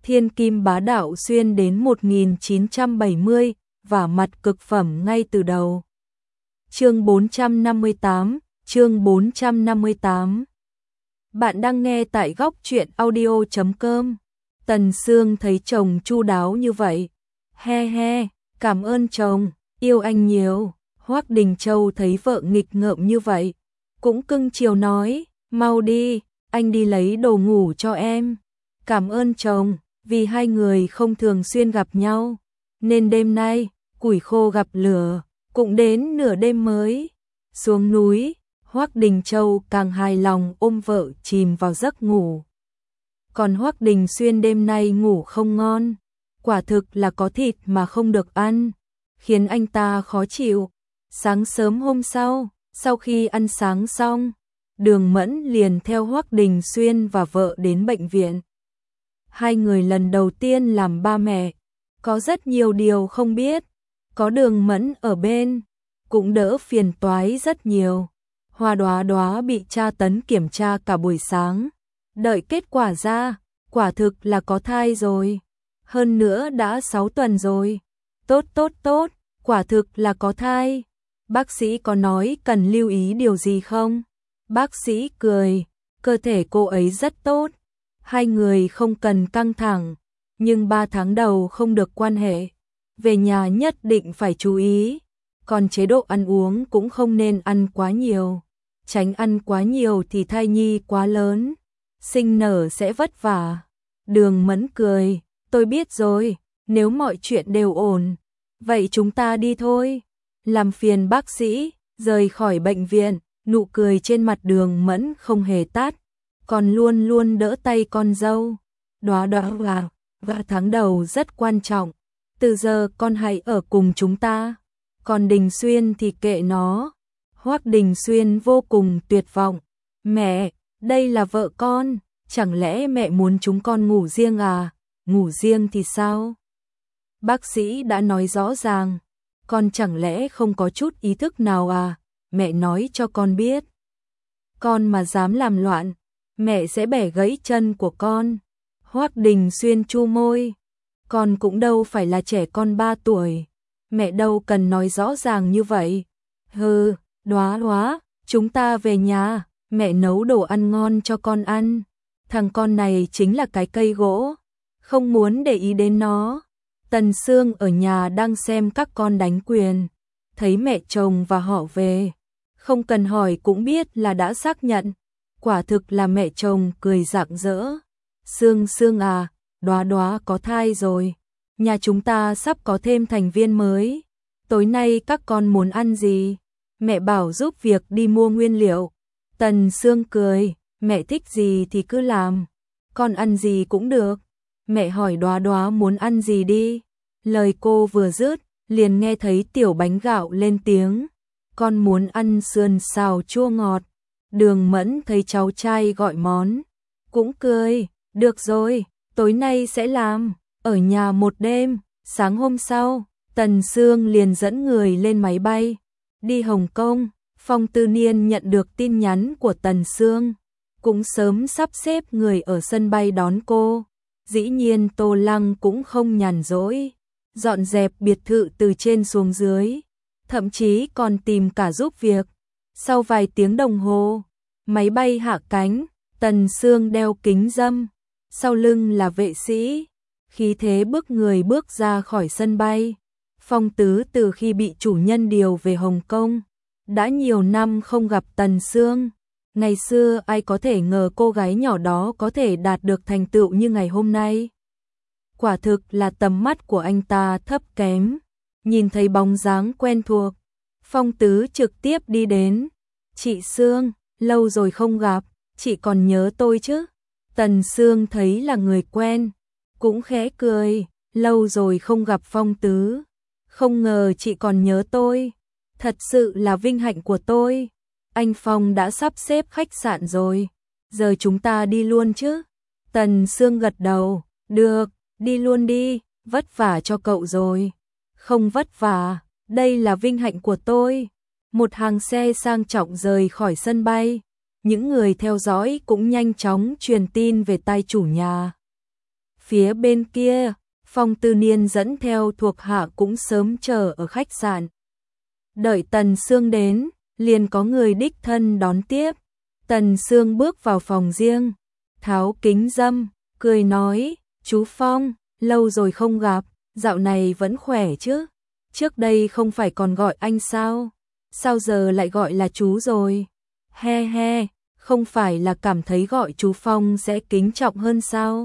Thiên kim bá đạo xuyên đến 1970, và mặt cực phẩm ngay từ đầu. Chương 458, chương 458. Bạn đang nghe tại góc truyện audio.com. Tần Sương thấy chồng chu đáo như vậy. He he, cảm ơn chồng, yêu anh nhiều. Hoắc Đình Châu thấy vợ nghịch ngợm như vậy, cũng cưng chiều nói, mau đi, anh đi lấy đồ ngủ cho em. Cảm ơn chồng, vì hai người không thường xuyên gặp nhau, nên đêm nay, củi khô gặp lửa, cũng đến nửa đêm mới xuống núi. Hoắc Đình Châu càng hài lòng ôm vợ chìm vào giấc ngủ. Còn Hoắc Đình Xuyên đêm nay ngủ không ngon, quả thực là có thịt mà không được ăn, khiến anh ta khó chịu. Sáng sớm hôm sau khi ăn sáng xong, Đường Mẫn liền theo Hoắc Đình Xuyên và vợ đến bệnh viện. Hai người lần đầu tiên làm ba mẹ, có rất nhiều điều không biết, có Đường Mẫn ở bên, cũng đỡ phiền toái rất nhiều. Hoa Đóa Đóa bị tra tấn kiểm tra cả buổi sáng, đợi kết quả ra, quả thực là có thai rồi. Hơn nữa đã 6 tuần rồi. Tốt, quả thực là có thai. Bác sĩ có nói cần lưu ý điều gì không? Bác sĩ cười, cơ thể cô ấy rất tốt. Hai người không cần căng thẳng, nhưng 3 tháng đầu không được quan hệ. Về nhà nhất định phải chú ý. Còn chế độ ăn uống cũng không nên ăn quá nhiều. Tránh ăn quá nhiều thì thai nhi quá lớn, sinh nở sẽ vất vả. Đường Mẫn cười, tôi biết rồi, nếu mọi chuyện đều ổn, vậy chúng ta đi thôi. Làm phiền bác sĩ, rời khỏi bệnh viện, nụ cười trên mặt Đường Mẫn không hề tắt, còn luôn luôn đỡ tay con dâu. Đóa Đóa và tháng đầu rất quan trọng, từ giờ con hãy ở cùng chúng ta, còn Đình Xuyên thì kệ nó. Hoắc Đình Xuyên vô cùng tuyệt vọng. Mẹ, đây là vợ con, chẳng lẽ mẹ muốn chúng con ngủ riêng à? Ngủ riêng thì sao? Bác sĩ đã nói rõ ràng, con chẳng lẽ không có chút ý thức nào à? Mẹ nói cho con biết. Con mà dám làm loạn, mẹ sẽ bẻ gãy chân của con. Hoắc Đình Xuyên chu môi. Con cũng đâu phải là trẻ con 3 tuổi. Mẹ đâu cần nói rõ ràng như vậy. Hừ. Đóa Đóa, chúng ta về nhà, mẹ nấu đồ ăn ngon cho con ăn. Thằng con này chính là cái cây gỗ, không muốn để ý đến nó. Tần Sương ở nhà đang xem các con đánh quyền, thấy mẹ chồng và họ về, không cần hỏi cũng biết là đã xác nhận. Quả thực là mẹ chồng cười rạng rỡ. Sương à, Đóa Đóa có thai rồi, nhà chúng ta sắp có thêm thành viên mới. Tối nay các con muốn ăn gì? Mẹ bảo giúp việc đi mua nguyên liệu. Tần Sương cười, mẹ thích gì thì cứ làm, con ăn gì cũng được. Mẹ hỏi Đóa Đóa muốn ăn gì đi. Lời cô vừa dứt, liền nghe thấy tiểu bánh gạo lên tiếng. Con muốn ăn sườn xào chua ngọt. Đường Mẫn thấy cháu trai gọi món, cũng cười, được rồi, tối nay sẽ làm, ở nhà một đêm. Sáng hôm sau, Tần Sương liền dẫn người lên máy bay đi Hồng Kông. Phong Tư Niên nhận được tin nhắn của Tần Sương, cũng sớm sắp xếp người ở sân bay đón cô. Dĩ nhiên Tô Lăng cũng không nhàn rỗi, dọn dẹp biệt thự từ trên xuống dưới, thậm chí còn tìm cả giúp việc. Sau vài tiếng đồng hồ, máy bay hạ cánh, Tần Sương đeo kính râm, sau lưng là vệ sĩ, khí thế bước người bước ra khỏi sân bay. Phong Tứ từ khi bị chủ nhân điều về Hồng Kông, đã nhiều năm không gặp Tần Sương. Ngày xưa ai có thể ngờ cô gái nhỏ đó có thể đạt được thành tựu như ngày hôm nay. Quả thực là tầm mắt của anh ta thấp kém. Nhìn thấy bóng dáng quen thuộc, Phong Tứ trực tiếp đi đến. Chị Sương, lâu rồi không gặp, chị còn nhớ tôi chứ? Tần Sương thấy là người quen, cũng khẽ cười, lâu rồi không gặp Phong Tứ. Không ngờ chị còn nhớ tôi, thật sự là vinh hạnh của tôi. Anh Phong đã sắp xếp khách sạn rồi, giờ chúng ta đi luôn chứ? Tần Sương gật đầu, được, đi luôn đi, vất vả cho cậu rồi. Không vất vả, đây là vinh hạnh của tôi. Một hàng xe sang trọng rời khỏi sân bay, những người theo dõi cũng nhanh chóng truyền tin về tay chủ nhà. Phía bên kia, Phong Tư Niên dẫn theo thuộc hạ cũng sớm chờ ở khách sạn. Đợi Tần Sương đến, liền có người đích thân đón tiếp. Tần Sương bước vào phòng riêng, tháo kính râm, cười nói, chú Phong, lâu rồi không gặp, dạo này vẫn khỏe chứ? Trước đây không phải còn gọi anh sao? Sao giờ lại gọi là chú rồi? He he, không phải là cảm thấy gọi chú Phong sẽ kính trọng hơn sao?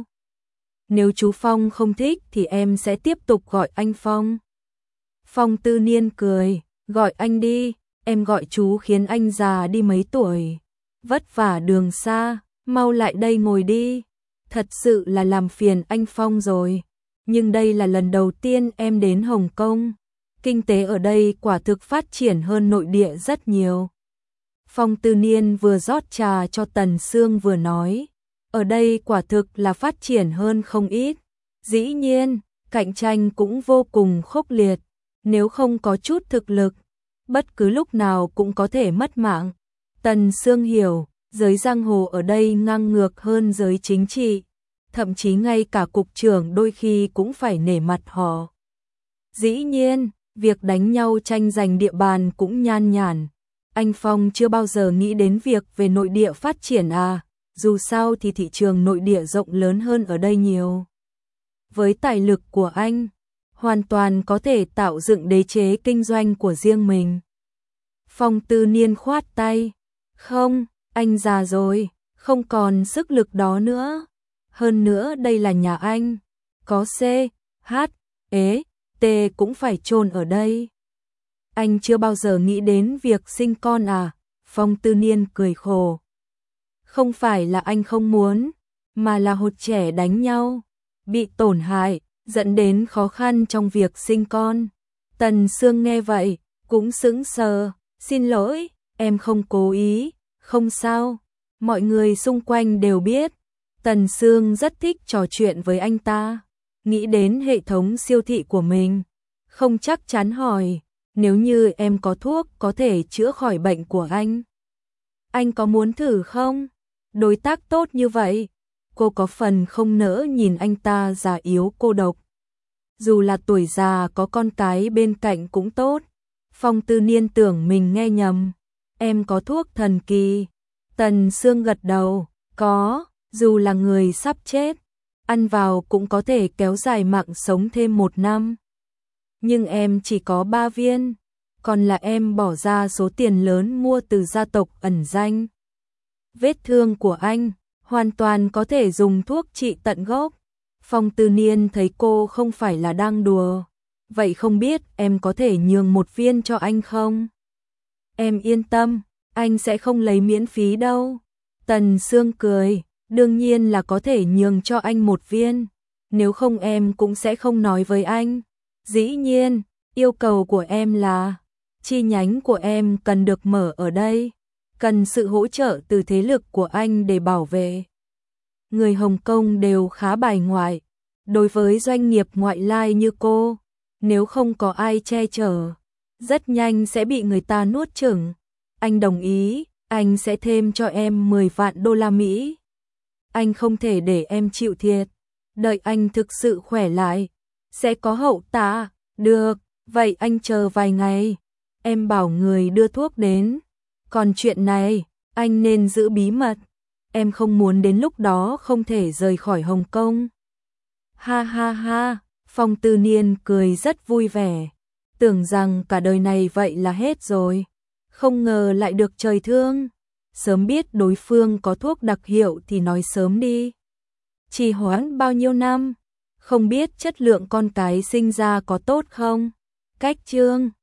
Nếu chú Phong không thích thì em sẽ tiếp tục gọi anh Phong. Phong Tư Niên cười, gọi anh đi, em gọi chú khiến anh già đi mấy tuổi. Vất vả đường xa, mau lại đây ngồi đi. Thật sự là làm phiền anh Phong rồi. Nhưng đây là lần đầu tiên em đến Hồng Kông. Kinh tế ở đây quả thực phát triển hơn nội địa rất nhiều. Phong Tư Niên vừa rót trà cho Tần Sương vừa nói, ở đây quả thực là phát triển hơn không ít. Dĩ nhiên, cạnh tranh cũng vô cùng khốc liệt, nếu không có chút thực lực, bất cứ lúc nào cũng có thể mất mạng. Tần Sương hiểu, giới giang hồ ở đây ngang ngược hơn giới chính trị, thậm chí ngay cả cục trưởng đôi khi cũng phải nể mặt họ. Dĩ nhiên, việc đánh nhau tranh giành địa bàn cũng nhan nhản. Anh Phong chưa bao giờ nghĩ đến việc về nội địa phát triển à, dù sao thì thị trường nội địa rộng lớn hơn ở đây nhiều. Với tài lực của anh, hoàn toàn có thể tạo dựng đế chế kinh doanh của riêng mình. Phong Tư Niên khoát tay, không, anh già rồi, không còn sức lực đó nữa. Hơn nữa đây là nhà anh, có C, H, E, T cũng phải chôn ở đây. Anh chưa bao giờ nghĩ đến việc sinh con à? Phong Tư Niên cười khổ. Không phải là anh không muốn, mà là hồi trẻ đánh nhau, bị tổn hại, dẫn đến khó khăn trong việc sinh con. Tần Sương nghe vậy, cũng sững sờ, xin lỗi, em không cố ý, không sao. Mọi người xung quanh đều biết, Tần Sương rất thích trò chuyện với anh ta. Nghĩ đến hệ thống siêu thị của mình, không chắc chắn hỏi, nếu như em có thuốc có thể chữa khỏi bệnh của anh có muốn thử không? Đối tác tốt như vậy, cô có phần không nỡ nhìn anh ta già yếu cô độc. Dù là tuổi già có con cái bên cạnh cũng tốt. Phong Tư Niên tưởng mình nghe nhầm. Em có thuốc thần kỳ. Tần Sương gật đầu, có, dù là người sắp chết, ăn vào cũng có thể kéo dài mạng sống thêm 1 năm. Nhưng em chỉ có 3 viên, còn là em bỏ ra số tiền lớn mua từ gia tộc ẩn danh. Vết thương của anh hoàn toàn có thể dùng thuốc trị tận gốc. Phong Tư Niên thấy cô không phải là đang đùa. Vậy không biết em có thể nhường 1 viên cho anh không? Em yên tâm, anh sẽ không lấy miễn phí đâu. Tần Sương cười, đương nhiên là có thể nhường cho anh 1 viên. Nếu không em cũng sẽ không nói với anh. Dĩ nhiên, yêu cầu của em là chi nhánh của em cần được mở ở đây, cần sự hỗ trợ từ thế lực của anh để bảo vệ. Người Hồng Kông đều khá bài ngoại, đối với doanh nghiệp ngoại lai như cô, nếu không có ai che chở, rất nhanh sẽ bị người ta nuốt chửng. Anh đồng ý, anh sẽ thêm cho em 10 vạn đô la Mỹ. Anh không thể để em chịu thiệt, đợi anh thực sự khỏe lại, sẽ có hậu tạ. Được, vậy anh chờ vài ngày, em bảo người đưa thuốc đến. Còn chuyện này, anh nên giữ bí mật, em không muốn đến lúc đó không thể rời khỏi Hồng Kông. Ha ha ha, Phong Tư Niên cười rất vui vẻ, tưởng rằng cả đời này vậy là hết rồi, không ngờ lại được trời thương. Sớm biết đối phương có thuốc đặc hiệu thì nói sớm đi. Trì hoãn bao nhiêu năm, không biết chất lượng con cái sinh ra có tốt không? Cách chương